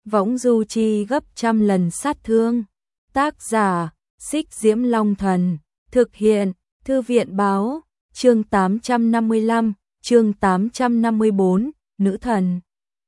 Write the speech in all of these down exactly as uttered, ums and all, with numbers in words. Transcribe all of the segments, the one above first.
võng du chi gấp trăm lần sát thương. Tác giả, Xích Diễm Long Thần. Thực hiện, Thư viện Báo. Chương tám trăm năm mươi lăm, chương tám trăm năm mươi bốn, Nữ thần.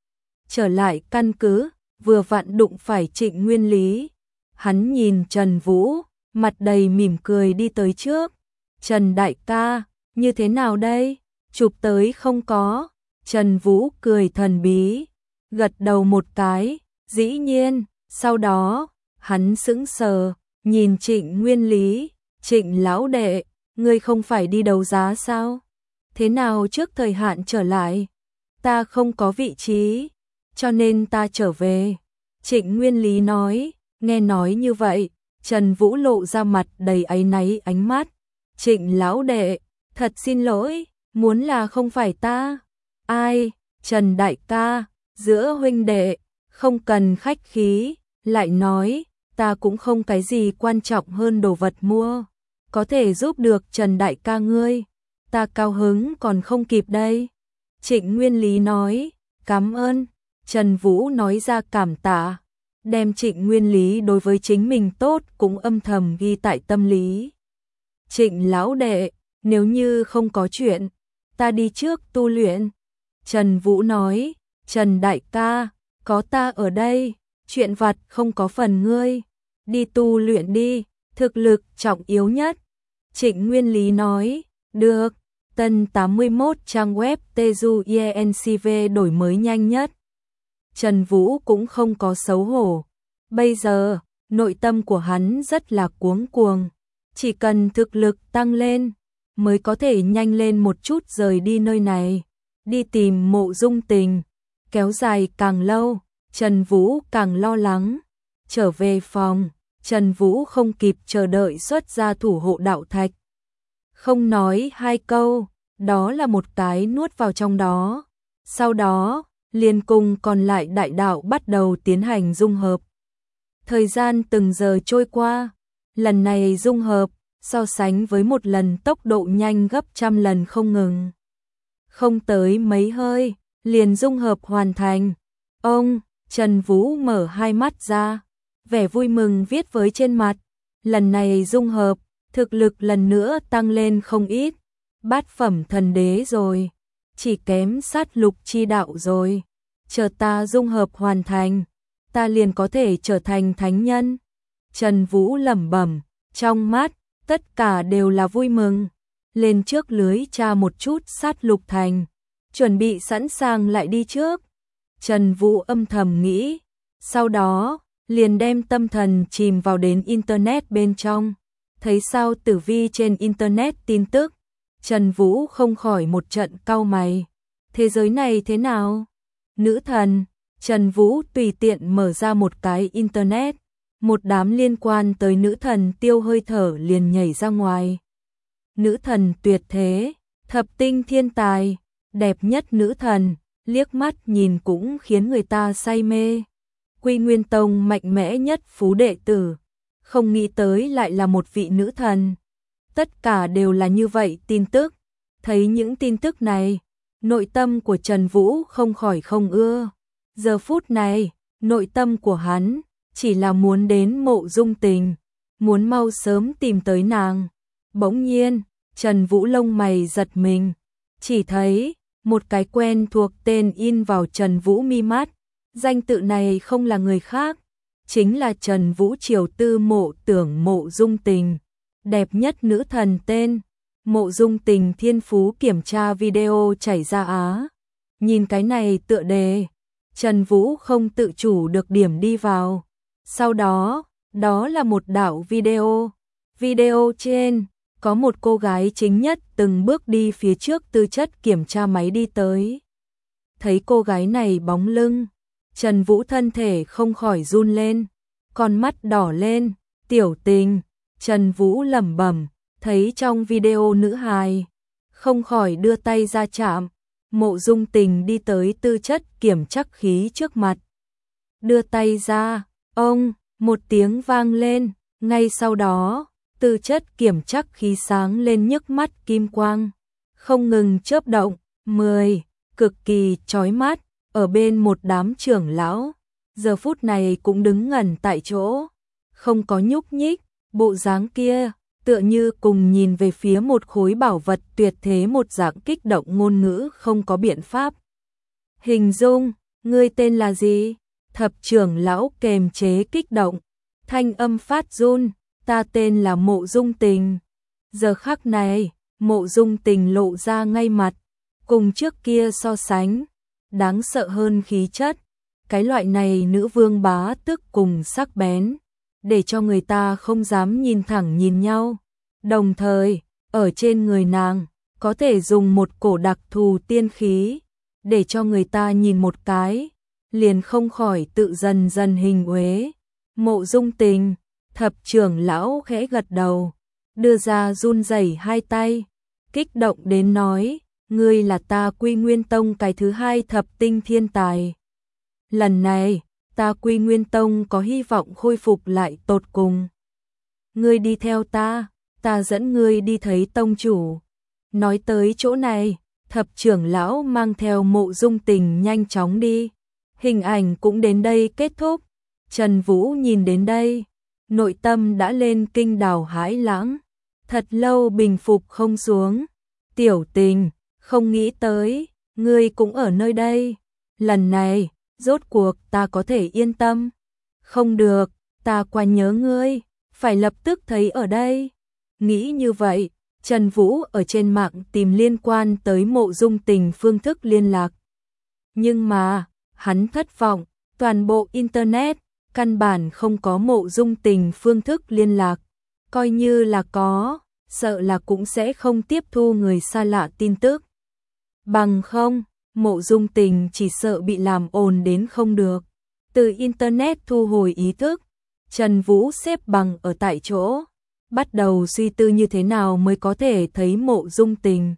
Trở lại căn cứ, vừa vặn đụng phải Trịnh Nguyên Lý. Hắn nhìn Trần Vũ, mặt đầy mỉm cười đi tới trước. Trần đại ca, như thế nào đây? Chụp tới không có? Trần Vũ cười thần bí, gật đầu một cái, dĩ nhiên. Sau đó, hắn sững sờ, nhìn Trịnh Nguyên Lý. Trịnh lão đệ, ngươi không phải đi đấu giá sao? Thế nào trước thời hạn trở lại? Ta không có vị trí, cho nên ta trở về. Trịnh Nguyên Lý nói. Nghe nói như vậy, Trần Vũ lộ ra mặt đầy áy náy ánh mắt. Trịnh lão đệ, thật xin lỗi, muốn là không phải ta. Ai, Trần đại ca, giữa huynh đệ, không cần khách khí. Lại nói, ta cũng không cái gì quan trọng hơn đồ vật mua. Có thể giúp được Trần đại ca ngươi, ta cao hứng còn không kịp đây. Trịnh Nguyên Lý nói, cảm ơn. Trần Vũ nói ra cảm tạ, đem Trịnh Nguyên Lý đối với chính mình tốt cũng âm thầm ghi tại tâm lý. Trịnh lão đệ, nếu như không có chuyện, ta đi trước tu luyện. Trần Vũ nói, Trần đại ca, có ta ở đây, chuyện vặt không có phần ngươi. Đi tu luyện đi, thực lực trọng yếu nhất. Trịnh Nguyên Lý nói, được. Tân tám mươi mốt trang web Teju i en xê vê đổi mới nhanh nhất. Trần Vũ cũng không có xấu hổ. Bây giờ, nội tâm của hắn rất là cuống cuồng. Chỉ cần thực lực tăng lên, mới có thể nhanh lên một chút rời đi nơi này. Đi tìm Mộ Dung Tình. Kéo dài càng lâu, Trần Vũ càng lo lắng. Trở về phòng, Trần Vũ không kịp chờ đợi xuất ra thủ hộ đạo thạch. Không nói hai câu, đó là một cái nuốt vào trong đó. Sau đó, liền cùng còn lại đại đạo bắt đầu tiến hành dung hợp. Thời gian từng giờ trôi qua, lần này dung hợp, so sánh với một lần tốc độ nhanh gấp trăm lần không ngừng. Không tới mấy hơi, liền dung hợp hoàn thành. Ông, Trần Vũ mở hai mắt ra, vẻ vui mừng viết với trên mặt. Lần này dung hợp, thực lực lần nữa tăng lên không ít. Bát phẩm thần đế rồi, chỉ kém sát lục chi đạo rồi. Chờ ta dung hợp hoàn thành, ta liền có thể trở thành thánh nhân. Trần Vũ lẩm bẩm, trong mắt tất cả đều là vui mừng. Lên trước lưới tra một chút sát lục thành, chuẩn bị sẵn sàng lại đi trước. Trần Vũ âm thầm nghĩ, sau đó liền đem tâm thần chìm vào đến internet bên trong. Thấy sao tử vi trên internet tin tức, Trần Vũ không khỏi một trận cau mày. Thế giới này thế nào? Nữ thần. Trần Vũ tùy tiện mở ra một cái internet, một đám liên quan tới nữ thần tiêu hơi thở liền nhảy ra ngoài. Nữ thần tuyệt thế, thập tinh thiên tài, đẹp nhất nữ thần, liếc mắt nhìn cũng khiến người ta say mê. Quy Nguyên Tông mạnh mẽ nhất phú đệ tử, không nghĩ tới lại là một vị nữ thần. Tất cả đều là như vậy tin tức. Thấy những tin tức này, nội tâm của Trần Vũ không khỏi không ưa. Giờ phút này, nội tâm của hắn chỉ là muốn đến Mộ Dung Tình, muốn mau sớm tìm tới nàng. Bỗng nhiên, Trần Vũ lông mày giật mình, chỉ thấy một cái quen thuộc tên in vào Trần Vũ mi mắt. Danh tự này không là người khác, chính là Trần Vũ Triều Tư Mộ Tưởng Mộ Dung Tình, đẹp nhất nữ thần tên. Mộ Dung Tình thiên phú kiểm tra video chảy ra Á. Nhìn cái này tựa đề, Trần Vũ không tự chủ được điểm đi vào. Sau đó, đó là một đạo video. Video trên, có một cô gái chính nhất từng bước đi phía trước tư chất kiểm tra máy đi tới. Thấy cô gái này bóng lưng, Trần Vũ thân thể không khỏi run lên, con mắt đỏ lên. Tiểu Tình. Trần Vũ lẩm bẩm, thấy trong video nữ hài, không khỏi đưa tay ra chạm. Mộ Dung Tình đi tới tư chất kiểm chắc khí trước mặt. Đưa tay ra, ông, một tiếng vang lên, ngay sau đó, tư chất kiểm chắc khí sáng lên nhức mắt kim quang, không ngừng chớp động, mười, cực kỳ chói mắt. Ở bên một đám trưởng lão, giờ phút này cũng đứng ngẩn tại chỗ, không có nhúc nhích, bộ dáng kia tựa như cùng nhìn về phía một khối bảo vật tuyệt thế một dạng, kích động ngôn ngữ không có biện pháp hình dung. Ngươi tên là gì? Thập trưởng lão kềm chế kích động, thanh âm phát run. Ta tên là Mộ Dung Tình. Giờ khắc này, Mộ Dung Tình lộ ra ngay mặt, cùng trước kia so sánh, đáng sợ hơn khí chất. Cái loại này nữ vương bá tức cùng sắc bén, để cho người ta không dám nhìn thẳng nhìn nhau. Đồng thời, ở trên người nàng, có thể dùng một cổ đặc thù tiên khí, để cho người ta nhìn một cái, liền không khỏi tự dần dần hình uế. Mộ Dung Tình, thập trưởng lão khẽ gật đầu, đưa ra run rẩy hai tay, kích động đến nói, ngươi là ta Quy Nguyên Tông cái thứ hai thập tinh thiên tài. Lần này, ta Quy Nguyên Tông có hy vọng khôi phục lại tột cùng. Ngươi đi theo ta, ta dẫn ngươi đi thấy tông chủ. Nói tới chỗ này, thập trưởng lão mang theo Mộ Dung Tình nhanh chóng đi. Hình ảnh cũng đến đây kết thúc. Trần Vũ nhìn đến đây, nội tâm đã lên kinh đào hãi lãng, thật lâu bình phục không xuống. Tiểu Tình, không nghĩ tới, ngươi cũng ở nơi đây. Lần này, rốt cuộc ta có thể yên tâm. Không được, ta quá nhớ ngươi, phải lập tức thấy ở đây. Nghĩ như vậy, Trần Vũ ở trên mạng tìm liên quan tới Mộ Dung Tình phương thức liên lạc. Nhưng mà, hắn thất vọng, toàn bộ Internet, căn bản không có Mộ Dung Tình phương thức liên lạc. Coi như là có, sợ là cũng sẽ không tiếp thu người xa lạ tin tức. Bằng không, Mộ Dung Tình chỉ sợ bị làm ồn đến không được. Từ Internet thu hồi ý thức, Trần Vũ xếp bằng ở tại chỗ, bắt đầu suy tư như thế nào mới có thể thấy Mộ Dung Tình.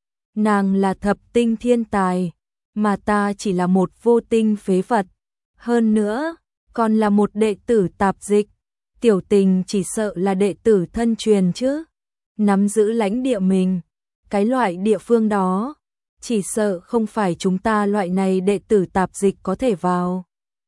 Nàng là thập tinh thiên tài, mà ta chỉ là một vô tinh phế vật. Hơn nữa, còn là một đệ tử tạp dịch. Tiểu Tình chỉ sợ là đệ tử thân truyền chứ. Nắm giữ lãnh địa mình, cái loại địa phương đó, chỉ sợ không phải chúng ta loại này đệ tử tạp dịch có thể vào.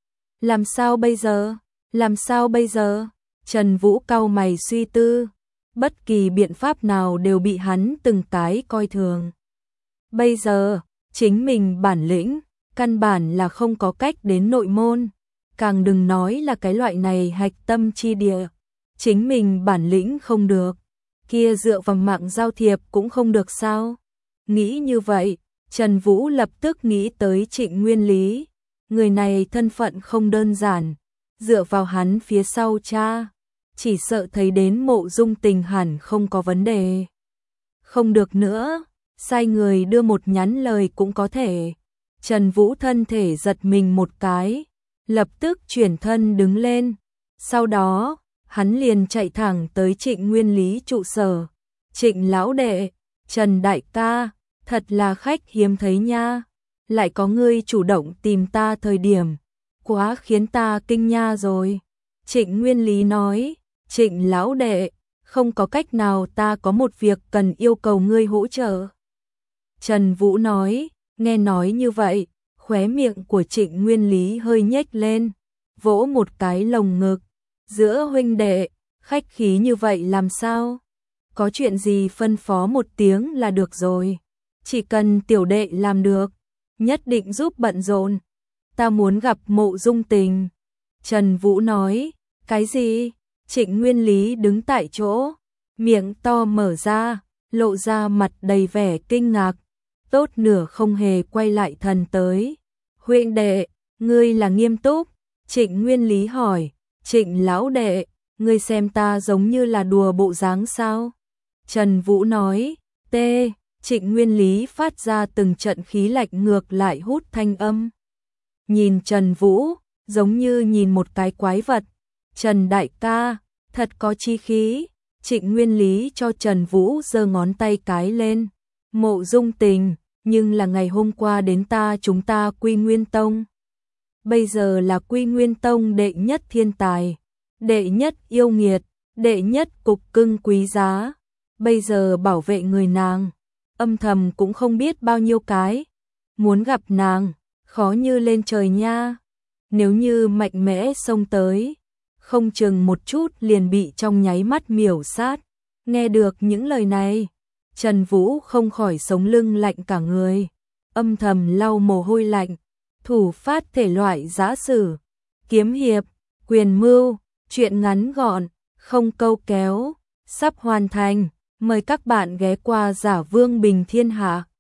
Làm sao bây giờ? Làm sao bây giờ? Trần Vũ cau mày suy tư, bất kỳ biện pháp nào đều bị hắn từng cái coi thường. Bây giờ, chính mình bản lĩnh, căn bản là không có cách đến nội môn, càng đừng nói là cái loại này hạch tâm chi địa. Chính mình bản lĩnh không được, kia dựa vào mạng giao thiệp cũng không được sao? Nghĩ như vậy, Trần Vũ lập tức nghĩ tới Trịnh Nguyên Lý. Người này thân phận không đơn giản, dựa vào hắn phía sau cha, chỉ sợ thấy đến Mộ Dung Tình hẳn không có vấn đề. Không được nữa, sai người đưa một nhắn lời cũng có thể. Trần Vũ thân thể giật mình một cái, lập tức chuyển thân đứng lên. Sau đó, hắn liền chạy thẳng tới Trịnh Nguyên Lý trụ sở. Trịnh lão đệ, Trần đại ca, thật là khách hiếm thấy nha. Lại có ngươi chủ động tìm ta thời điểm, quá khiến ta kinh nha rồi. Trịnh Nguyên Lý nói, Trịnh lão đệ, không có cách nào, ta có một việc cần yêu cầu ngươi hỗ trợ. Trần Vũ nói, nghe nói như vậy, khóe miệng của Trịnh Nguyên Lý hơi nhếch lên, vỗ một cái lồng ngực. Giữa huynh đệ, khách khí như vậy làm sao? Có chuyện gì phân phó một tiếng là được rồi. Chỉ cần tiểu đệ làm được, nhất định giúp bận rộn. Ta muốn gặp Mộ Dung Tình. Trần Vũ nói, cái gì? Trịnh Nguyên Lý đứng tại chỗ, miệng to mở ra, lộ ra mặt đầy vẻ kinh ngạc, tốt nửa không hề quay lại thần tới. Huynh đệ, ngươi là nghiêm túc? Trịnh Nguyên Lý hỏi. Trịnh lão đệ, ngươi xem ta giống như là đùa bộ dáng sao? Trần Vũ nói, tê. Trịnh Nguyên Lý phát ra từng trận khí lạnh ngược lại hút thanh âm. Nhìn Trần Vũ, giống như nhìn một cái quái vật. Trần đại ca, thật có chi khí. Trịnh Nguyên Lý cho Trần Vũ giơ ngón tay cái lên. Mộ Dung Tình, nhưng là ngày hôm qua đến ta chúng ta Quy Nguyên Tông. Bây giờ là Quy Nguyên Tông đệ nhất thiên tài, đệ nhất yêu nghiệt, đệ nhất cục cưng quý giá. Bây giờ bảo vệ người nàng, âm thầm cũng không biết bao nhiêu cái. Muốn gặp nàng, khó như lên trời nha. nếu như mạnh mẽ xông tới, không chừng một chút liền bị trong nháy mắt miểu sát. Nghe được những lời này, Trần Vũ không khỏi sống lưng lạnh cả người, âm thầm lau mồ hôi lạnh, thủ phát thể loại giã sử, kiếm hiệp, quyền mưu, truyện ngắn gọn, không câu kéo, sắp hoàn thành, mời các bạn ghé qua Giả Vương Bình Thiên Hạ.